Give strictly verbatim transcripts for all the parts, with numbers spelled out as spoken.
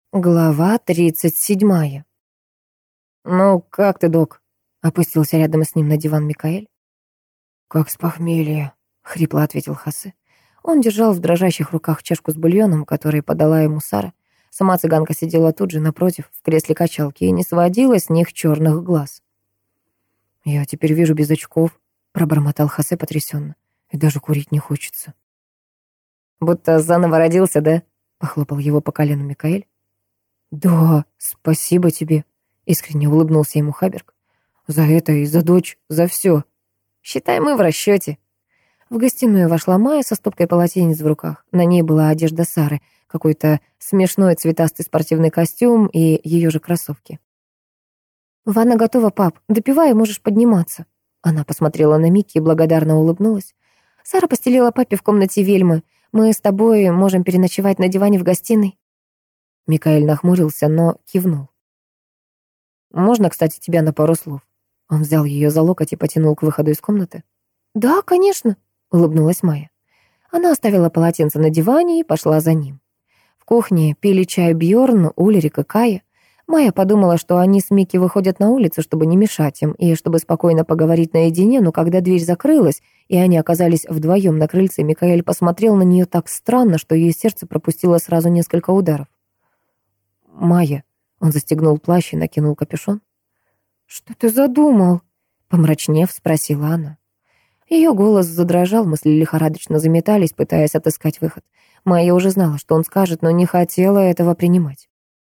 Глава тридцать седьмая. «Ну, как ты, док?» — опустился рядом с ним на диван Микаэль. «Как с похмелья», — хрипло ответил Хосе. Он держал в дрожащих руках чашку с бульоном, который подала ему Сара. Сама цыганка сидела тут же напротив, в кресле качалки, и не сводила с них черных глаз. «Я теперь вижу без очков», — пробормотал Хосе потрясенно. «И даже курить не хочется». «Будто заново родился, да?» — похлопал его по колену Микаэль. «Да, спасибо тебе», — искренне улыбнулся ему Хаберг. «За это и за дочь, за все». «Считай, мы в расчете». В гостиную вошла Майя со стопкой полотенец в руках. На ней была одежда Сары, какой-то смешной цветастый спортивный костюм и ее же кроссовки. «Ванна готова, пап. Допивай, можешь подниматься». Она посмотрела на Микки и благодарно улыбнулась. «Сара постелила папе в комнате Вельмы. Мы с тобой можем переночевать на диване в гостиной». Микаэль нахмурился, но кивнул. «Можно, кстати, тебя на пару слов?» Он взял ее за локоть и потянул к выходу из комнаты. «Да, конечно», — улыбнулась Майя. Она оставила полотенце на диване и пошла за ним. В кухне пили чай Бьорн, Ульрик и Кая. Майя подумала, что они с Микки выходят на улицу, чтобы не мешать им, и чтобы спокойно поговорить наедине, но когда дверь закрылась, и они оказались вдвоем на крыльце, Микаэль посмотрел на нее так странно, что ее сердце пропустило сразу несколько ударов. «Майя», — он застегнул плащ и накинул капюшон. «Что ты задумал?» — помрачнев, спросила она. Ее голос задрожал, мысли лихорадочно заметались, пытаясь отыскать выход. Майя уже знала, что он скажет, но не хотела этого принимать.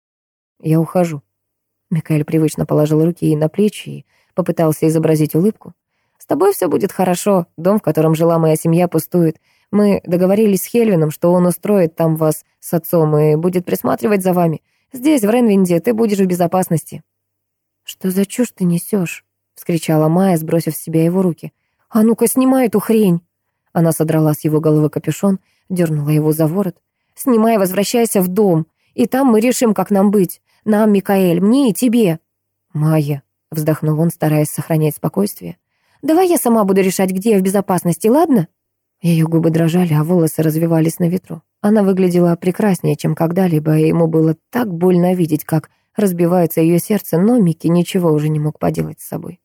«Я ухожу». Микаэль привычно положил руки ей на плечи и попытался изобразить улыбку. «С тобой все будет хорошо. Дом, в котором жила моя семья, пустует. Мы договорились с Хельвином, что он устроит там вас с отцом и будет присматривать за вами. Здесь, в Ренвинде, ты будешь в безопасности». «Что за чушь ты несешь?» — вскричала Майя, сбросив с себя его руки. «А ну-ка, снимай эту хрень!» Она содрала с его головы капюшон, дернула его за ворот. «Снимай, возвращайся в дом, и там мы решим, как нам быть. Нам, Микаэль, мне и тебе». «Майя», — вздохнул он, стараясь сохранять спокойствие. «Давай я сама буду решать, где я в безопасности, ладно?» Ее губы дрожали, а волосы развивались на ветру. Она выглядела прекраснее, чем когда-либо, и ему было так больно видеть, как разбивается ее сердце, но Микки ничего уже не мог поделать с собой.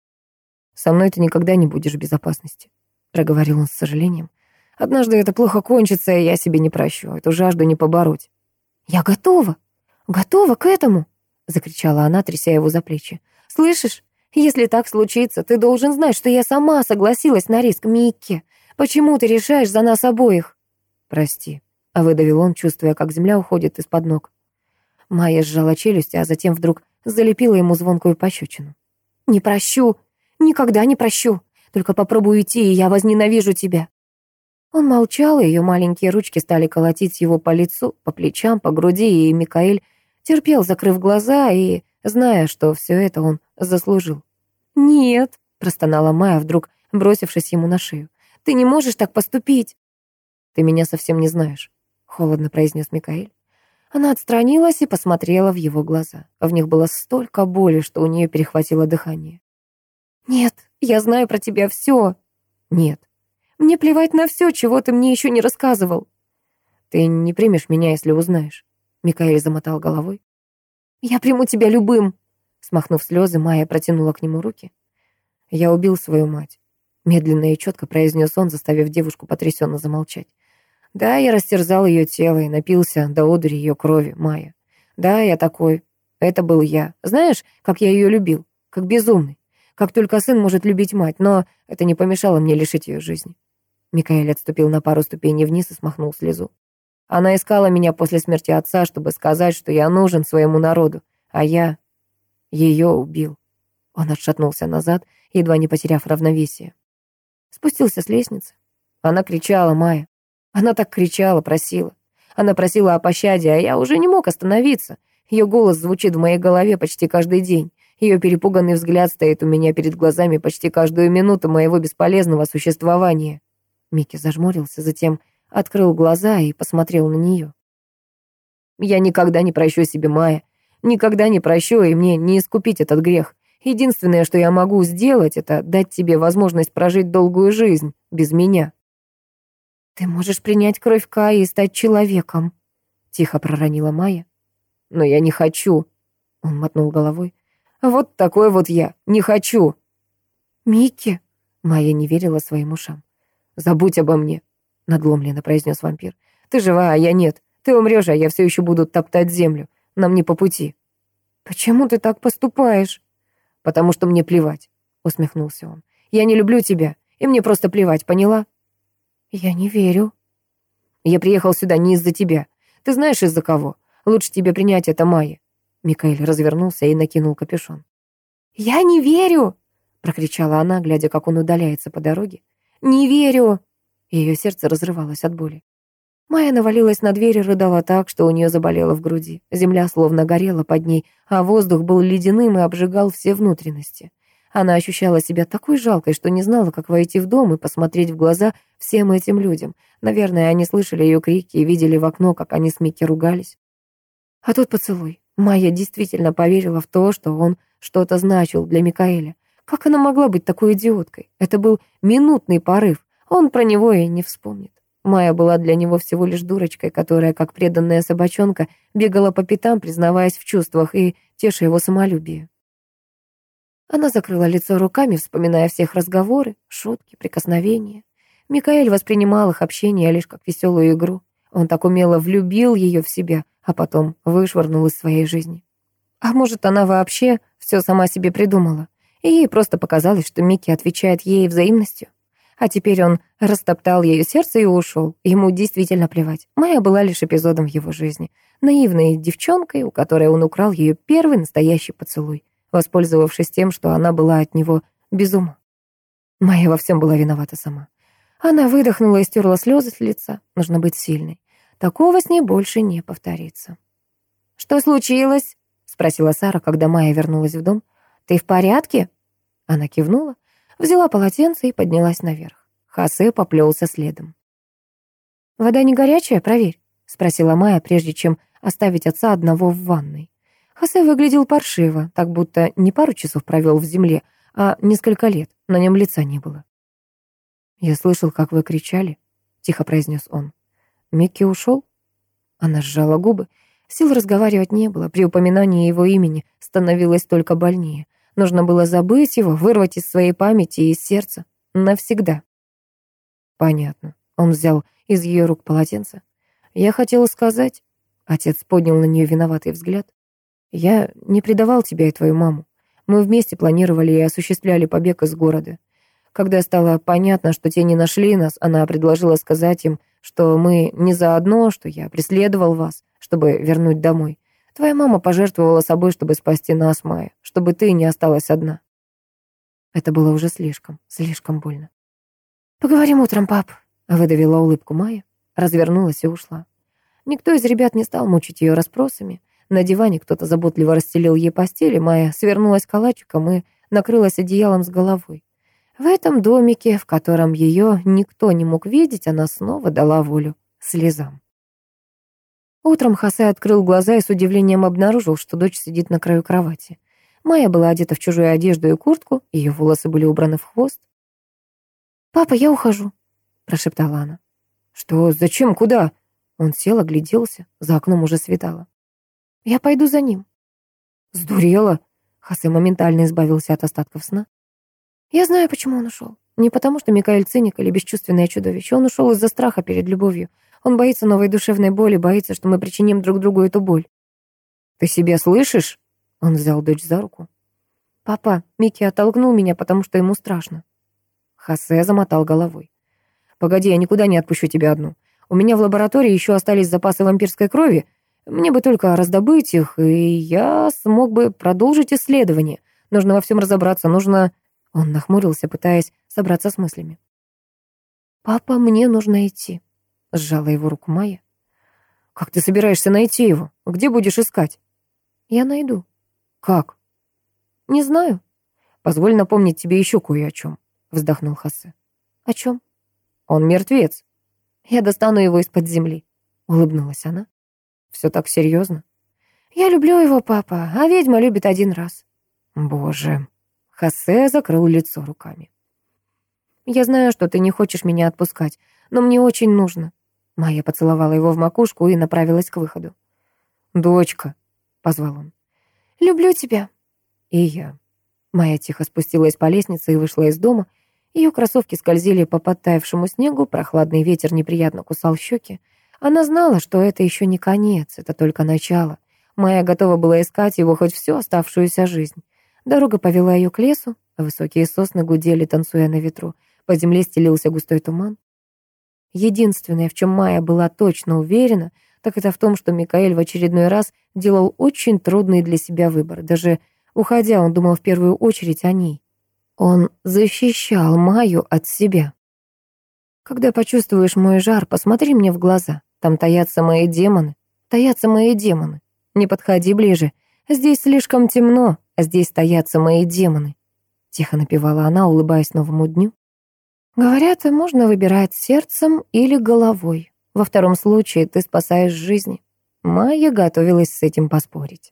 «Со мной ты никогда не будешь в безопасности», — проговорил он с сожалением. «Однажды это плохо кончится, и я себе не прощу. Эту жажду не побороть». «Я готова, готова к этому», — закричала она, тряся его за плечи. «Слышишь? Если так случится, ты должен знать, что я сама согласилась на риск, Микки. Почему ты решаешь за нас обоих?» «Прости», — выдавил он, чувствуя, как земля уходит из-под ног. Майя сжала челюсть, а затем вдруг залепила ему звонкую пощечину. «Не прощу, никогда не прощу. Только попробуй уйти, и я возненавижу тебя». Он молчал, и ее маленькие ручки стали колотить его по лицу, по плечам, по груди, и Микаэль терпел, закрыв глаза, и зная, что все это он заслужил. «Нет», — простонала Майя, вдруг бросившись ему на шею. «Ты не можешь так поступить». «Ты меня совсем не знаешь», — холодно произнес Микаэль. Она отстранилась и посмотрела в его глаза. В них было столько боли, что у нее перехватило дыхание. «Нет, я знаю про тебя все». «Нет». «Мне плевать на все, чего ты мне еще не рассказывал». «Ты не примешь меня, если узнаешь», — Микаэль замотал головой. «Я приму тебя любым». Смахнув слезы, Майя протянула к нему руки. «Я убил свою мать», — медленно и четко произнес он, заставив девушку потрясенно замолчать. «Да, я растерзал ее тело и напился до одури ее крови, Майя. Да, я такой. Это был я. Знаешь, как я ее любил? Как безумный. Как только сын может любить мать, но это не помешало мне лишить ее жизни». Микаэль отступил на пару ступеней вниз и смахнул слезу. «Она искала меня после смерти отца, чтобы сказать, что я нужен своему народу, а я ее убил». Он отшатнулся назад, едва не потеряв равновесие. Спустился с лестницы. Она кричала, Майя. Она так кричала, просила. Она просила о пощаде, а я уже не мог остановиться. Ее голос звучит в моей голове почти каждый день. Ее перепуганный взгляд стоит у меня перед глазами почти каждую минуту моего бесполезного существования. Микки зажмурился, затем открыл глаза и посмотрел на нее. «Я никогда не прощу себе, Майя. Никогда не прощу, и мне не искупить этот грех. Единственное, что я могу сделать, это дать тебе возможность прожить долгую жизнь без меня». «Ты можешь принять кровь Каи и стать человеком», — тихо проронила Майя. но я не хочу». Он мотнул головой. «Вот такой вот я, не хочу». «Микки?» Майя не верила своим ушам. «Забудь обо мне», — надломленно произнес вампир. «Ты жива, а я нет. Ты умрешь, а я все еще буду топтать землю. Нам не по пути». «Почему ты так поступаешь?» «Потому что мне плевать», — усмехнулся он. «Я не люблю тебя, и мне просто плевать, поняла?» «Я не верю». «Я приехал сюда не из-за тебя. Ты знаешь, из-за кого? Лучше тебе принять это, Майя». Микаэль развернулся и накинул капюшон. «Я не верю!» — прокричала она, глядя, как он удаляется по дороге. «Не верю!» Ее сердце разрывалось от боли. Майя навалилась на дверь и рыдала так, что у нее заболело в груди. Земля словно горела под ней, а воздух был ледяным и обжигал все внутренности. Она ощущала себя такой жалкой, что не знала, как войти в дом и посмотреть в глаза всем этим людям. Наверное, они слышали ее крики и видели в окно, как они с Микки ругались. А тут поцелуй. Майя действительно поверила в то, что он что-то значил для Микаэля. Как она могла быть такой идиоткой? Это был минутный порыв. Он про него и не вспомнит. Майя была для него всего лишь дурочкой, которая, как преданная собачонка, бегала по пятам, признаваясь в чувствах и теша его самолюбие. Она закрыла лицо руками, вспоминая всех разговоры, шутки, прикосновения. Микаэль воспринимал их общение лишь как веселую игру. Он так умело влюбил ее в себя, а потом вышвырнул из своей жизни. А может, она вообще все сама себе придумала, и ей просто показалось, что Микки отвечает ей взаимностью. А теперь он растоптал ее сердце и ушел. Ему действительно плевать. Майя была лишь эпизодом в его жизни. Наивной девчонкой, у которой он украл ее первый настоящий поцелуй, воспользовавшись тем, что она была от него без ума. Майя во всем была виновата сама. Она выдохнула и стерла слезы с лица. Нужно быть сильной. Такого с ней больше не повторится. «Что случилось?» — спросила Сара, когда Майя вернулась в дом. «Ты в порядке?» Она кивнула, взяла полотенце и поднялась наверх. Хосе поплелся следом. «Вода не горячая? Проверь», — спросила Майя, прежде чем оставить отца одного в ванной. Хосе выглядел паршиво, так будто не пару часов провел в земле, а несколько лет, на нем лица не было. «Я слышал, как вы кричали», — тихо произнес он. «Микки ушел?» Она сжала губы. Сил разговаривать не было. При упоминании его имени становилось только больнее. Нужно было забыть его, вырвать из своей памяти и из сердца. Навсегда. Понятно. Он взял из ее рук полотенце. Я хотела сказать... Отец поднял на нее виноватый взгляд. Я не предавал тебя и твою маму. Мы вместе планировали и осуществляли побег из города. Когда стало понятно, что те не нашли нас, она предложила сказать им, что мы не заодно, что я преследовал вас, чтобы вернуть домой. Твоя мама пожертвовала собой, чтобы спасти нас, Майя, чтобы ты не осталась одна. Это было уже слишком, слишком больно. «Поговорим утром, пап», — выдавила улыбку Майя, развернулась и ушла. Никто из ребят не стал мучить ее расспросами. На диване кто-то заботливо расстелил ей постель, и Майя свернулась калачиком и накрылась одеялом с головой. В этом домике, в котором ее никто не мог видеть, она снова дала волю слезам. Утром Хосе открыл глаза и с удивлением обнаружил, что дочь сидит на краю кровати. Майя была одета в чужую одежду и куртку, ее волосы были убраны в хвост. «Папа, я ухожу», — прошептала она. «Что? Зачем? Куда?» Он сел, огляделся, за окном уже светало. «Я пойду за ним». «Сдурела?» Хосе моментально избавился от остатков сна. «Я знаю, почему он ушел. Не потому, что Микаэль циник или бесчувственное чудовище. Он ушел из-за страха перед любовью. Он боится новой душевной боли, боится, что мы причиним друг другу эту боль». «Ты себя слышишь?» Он взял дочь за руку. «Папа, Микки оттолкнул меня, потому что ему страшно». Хосе замотал головой. «Погоди, я никуда не отпущу тебя одну. У меня в лаборатории еще остались запасы вампирской крови. Мне бы только раздобыть их, и я смог бы продолжить исследование. Нужно во всем разобраться, нужно...» Он нахмурился, пытаясь собраться с мыслями. «Папа, мне нужно идти», — сжала его руку Майя. «Как ты собираешься найти его? Где будешь искать?» «Я найду». «Как?» «Не знаю». «Позволь напомнить тебе еще кое о чем», — вздохнул Хосе. «О чем?» «Он мертвец». «Я достану его из-под земли», — улыбнулась она. «Все так серьезно?» «Я люблю его, папа, а ведьма любит один раз». «Боже». Хосе закрыл лицо руками. «Я знаю, что ты не хочешь меня отпускать, но мне очень нужно». Майя поцеловала его в макушку и направилась к выходу. «Дочка». — позвал он. «Люблю тебя». «И я». Майя тихо спустилась по лестнице и вышла из дома. Ее кроссовки скользили по подтаявшему снегу, прохладный ветер неприятно кусал щеки. Она знала, что это еще не конец, это только начало. Майя готова была искать его хоть всю оставшуюся жизнь. Дорога повела ее к лесу, высокие сосны гудели, танцуя на ветру. По земле стелился густой туман. Единственное, в чем Майя была точно уверена, так это в том, что Микаэль в очередной раз делал очень трудный для себя выбор. Даже уходя, он думал в первую очередь о ней. Он защищал Майю от себя. «Когда почувствуешь мой жар, посмотри мне в глаза. Там таятся мои демоны. Таятся мои демоны. Не подходи ближе. Здесь слишком темно, а здесь таятся мои демоны». Тихо напевала она, улыбаясь новому дню. «Говорят, можно выбирать сердцем или головой. Во втором случае ты спасаешь жизни». Майя готовилась с этим поспорить.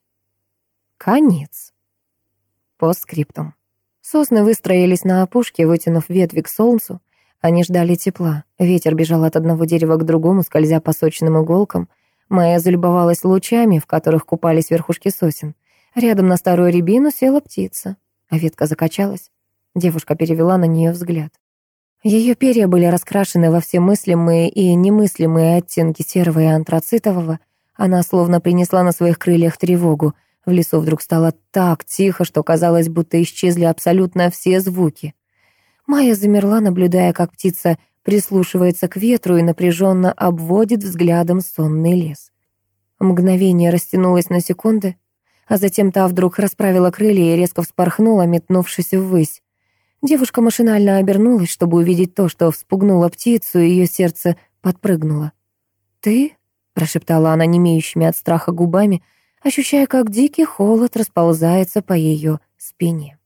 Конец. Постскриптум. Сосны выстроились на опушке, вытянув ветви к солнцу. Они ждали тепла. Ветер бежал от одного дерева к другому, скользя по сочным иголкам. Майя залюбовалась лучами, в которых купались верхушки сосен. Рядом на старую рябину села птица, а ветка закачалась. Девушка перевела на нее взгляд. Ее перья были раскрашены во все мыслимые и немыслимые оттенки серого и антрацитового. Она словно принесла на своих крыльях тревогу. В лесу вдруг стало так тихо, что казалось, будто исчезли абсолютно все звуки. Майя замерла, наблюдая, как птица прислушивается к ветру и напряженно обводит взглядом сонный лес. Мгновение растянулось на секунды, а затем та вдруг расправила крылья и резко вспорхнула, метнувшись ввысь. Девушка машинально обернулась, чтобы увидеть то, что вспугнуло птицу, и ее сердце подпрыгнуло. «Ты?» — прошептала она немеющими от страха губами, ощущая, как дикий холод расползается по ее спине.